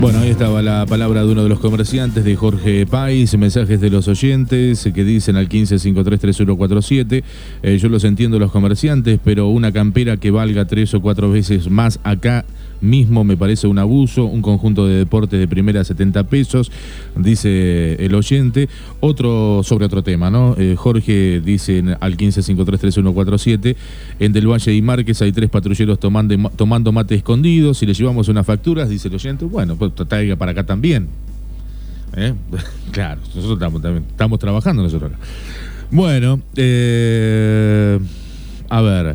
Bueno, ahí estaba la palabra de uno de los comerciantes, de Jorge País, mensajes de los oyentes que dicen al 15533147. Yo los entiendo, los comerciantes, pero una campera que valga 3 o 4 veces más acá mismo me parece un abuso. Un conjunto de deportes de primera 70 pesos, dice el oyente. Sobre otro tema, ¿no? Jorge dice al 15533147, en Del Valle y Márquez hay 3 patrulleros tomando mate escondidos. Si le llevamos unas facturas, dice el oyente, bueno, pues traiga para acá también. Claro, nosotros estamos trabajando nosotros acá. Bueno, a ver,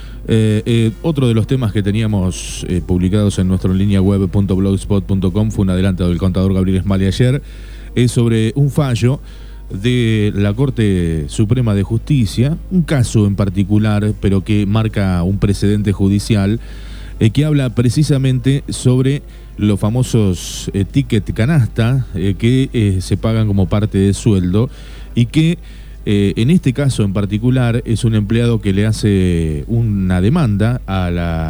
otro de los temas que teníamos publicados en nuestra línea web.blogspot.com fue un adelanto del contador Gabriel Smale ayer, es sobre un fallo de la Corte Suprema de Justicia, un caso en particular, pero que marca un precedente judicial, que habla precisamente sobre los famosos ticket canasta que se pagan como parte de sueldo y que en este caso en particular es un empleado que le hace una demanda a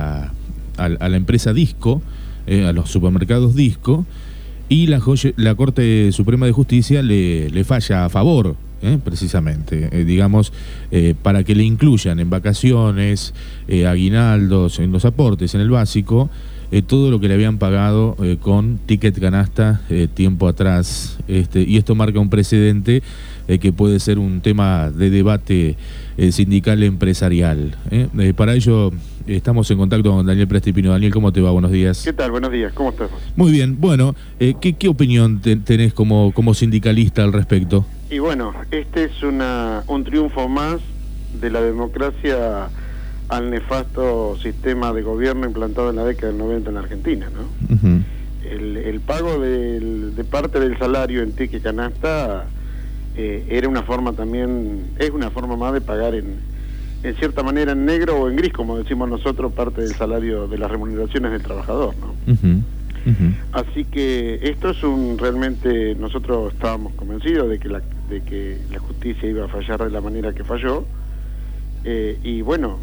la empresa Disco, a los supermercados Disco, y la Corte Suprema de Justicia le falla a favor, precisamente, para que le incluyan en vacaciones, aguinaldos, en los aportes, en el básico, todo lo que le habían pagado con ticket canasta tiempo atrás, y esto marca un precedente que puede ser un tema de debate sindical empresarial. Para ello estamos en contacto con Daniel Prestipino. Daniel, ¿cómo te va? Buenos días. ¿Qué tal? Buenos días, ¿cómo estás? Muy bien, bueno, ¿qué opinión tenés como sindicalista al respecto? Y bueno, este es un triunfo más de la democracia al nefasto sistema de gobierno implantado en la década del 90 en la Argentina, ¿no? Uh-huh. El pago de parte del salario en ticket canasta era una forma también, es una forma más de pagar en cierta manera en negro o en gris, como decimos nosotros, parte del salario de las remuneraciones del trabajador, ¿no? Uh-huh. Uh-huh. Así que esto es realmente nosotros estábamos convencidos de que la justicia iba a fallar de la manera que falló, y bueno,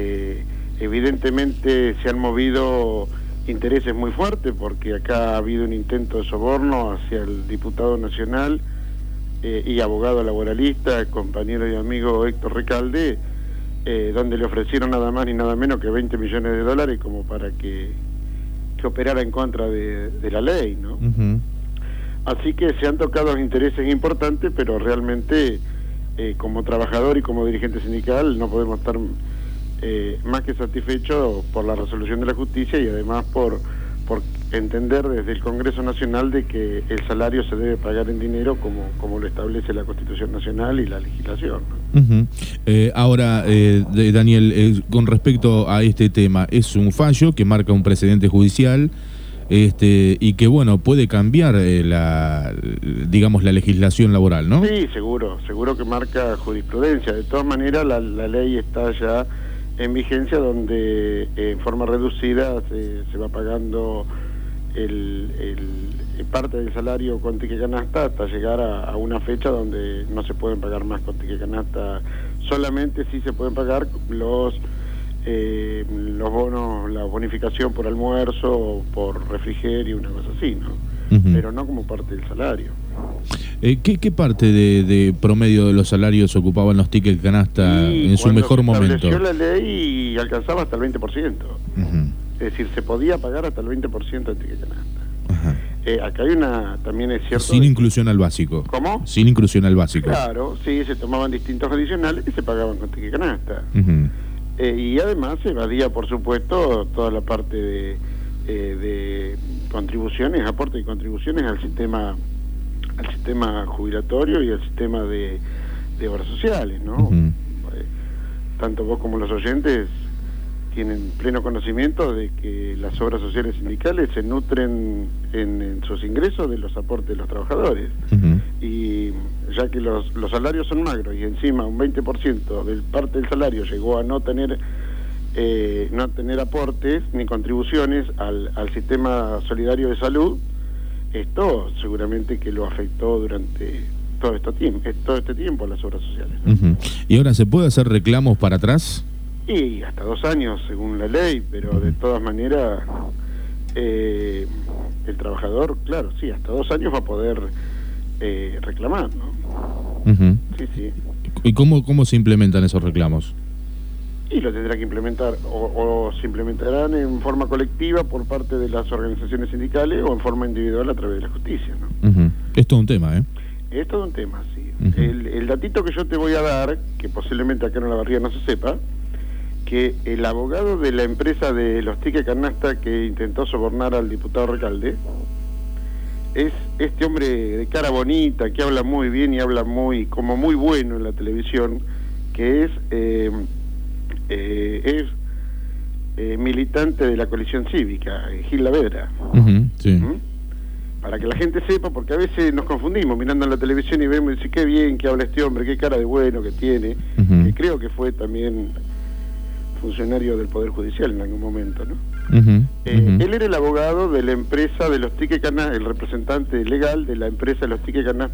evidentemente se han movido intereses muy fuertes, porque acá ha habido un intento de soborno hacia el diputado nacional y abogado laboralista, compañero y amigo Héctor Recalde, donde le ofrecieron nada más ni nada menos que $20 millones como para que operara en contra de la ley, ¿no? Uh-huh. Así que se han tocado intereses importantes, pero realmente como trabajador y como dirigente sindical no podemos estar más que satisfechos por la resolución de la justicia, y además por entender desde el Congreso Nacional de que el salario se debe pagar en dinero como lo establece la Constitución Nacional y la legislación, ¿no? Uh-huh. Ahora, Daniel, con respecto a este tema, es un fallo que marca un precedente judicial, y que, bueno, puede cambiar la legislación laboral, ¿no? Sí, seguro que marca jurisprudencia. De todas maneras, la ley está ya en vigencia, donde en forma reducida se va pagando parte del salario con ticket canasta hasta llegar a una fecha donde no se pueden pagar más con ticket canasta. Solamente sí se pueden pagar los bonos, la bonificación por almuerzo, por refrigerio, una cosa así, ¿no? Uh-huh. Pero no como parte del salario. ¿Qué parte de promedio de los salarios ocupaban los tickets canasta en su mejor momento? Estableció la ley y alcanzaba hasta el 20%. Uh-huh. Es decir, se podía pagar hasta el 20% de ticket canasta. Uh-huh. Acá hay también es cierto... Sin inclusión al básico. ¿Cómo? Sin inclusión al básico. Claro, sí, se tomaban distintos adicionales y se pagaban con ticket canasta. Uh-huh. Y además se evadía, por supuesto, toda la parte de contribuciones, aportes y contribuciones al sistema jubilatorio y al sistema de obras sociales, ¿no? Uh-huh. Tanto vos como los oyentes tienen pleno conocimiento de que las obras sociales sindicales se nutren en sus ingresos de los aportes de los trabajadores. Uh-huh. Y ya que los salarios son magros y encima un 20% de parte del salario llegó a no tener aportes ni contribuciones al sistema solidario de salud, esto seguramente que lo afectó durante todo este tiempo a las obras sociales, ¿no? Uh-huh. ¿Y ahora se puede hacer reclamos para atrás? Y hasta 2 años según la ley, pero de todas maneras el trabajador, claro, sí, hasta 2 años va a poder reclamar, ¿no? Uh-huh. Sí. ¿Y cómo se implementan esos reclamos? Y lo tendrá que implementar, o se implementarán en forma colectiva por parte de las organizaciones sindicales o en forma individual a través de la justicia, ¿no? Uh-huh. Es todo un tema, ¿eh? Es todo un tema, sí. Uh-huh. El datito que yo te voy a dar, que posiblemente acá en Olavarría no se sepa, que el abogado de la empresa de los tickets canasta que intentó sobornar al diputado Recalde es este hombre de cara bonita, que habla muy bien y habla muy bueno en la televisión, que es militante de la coalición cívica, Gil Lavedra. Uh-huh, sí. ¿Mm? Para que la gente sepa, porque a veces nos confundimos mirando en la televisión y vemos y decimos, qué bien que habla este hombre, qué cara de bueno que tiene, Uh-huh. que creo que fue también funcionario del Poder Judicial en algún momento, ¿no? Uh-huh. Él era el abogado de la empresa de los tickets canasta, el representante legal de la empresa de los tickets canasta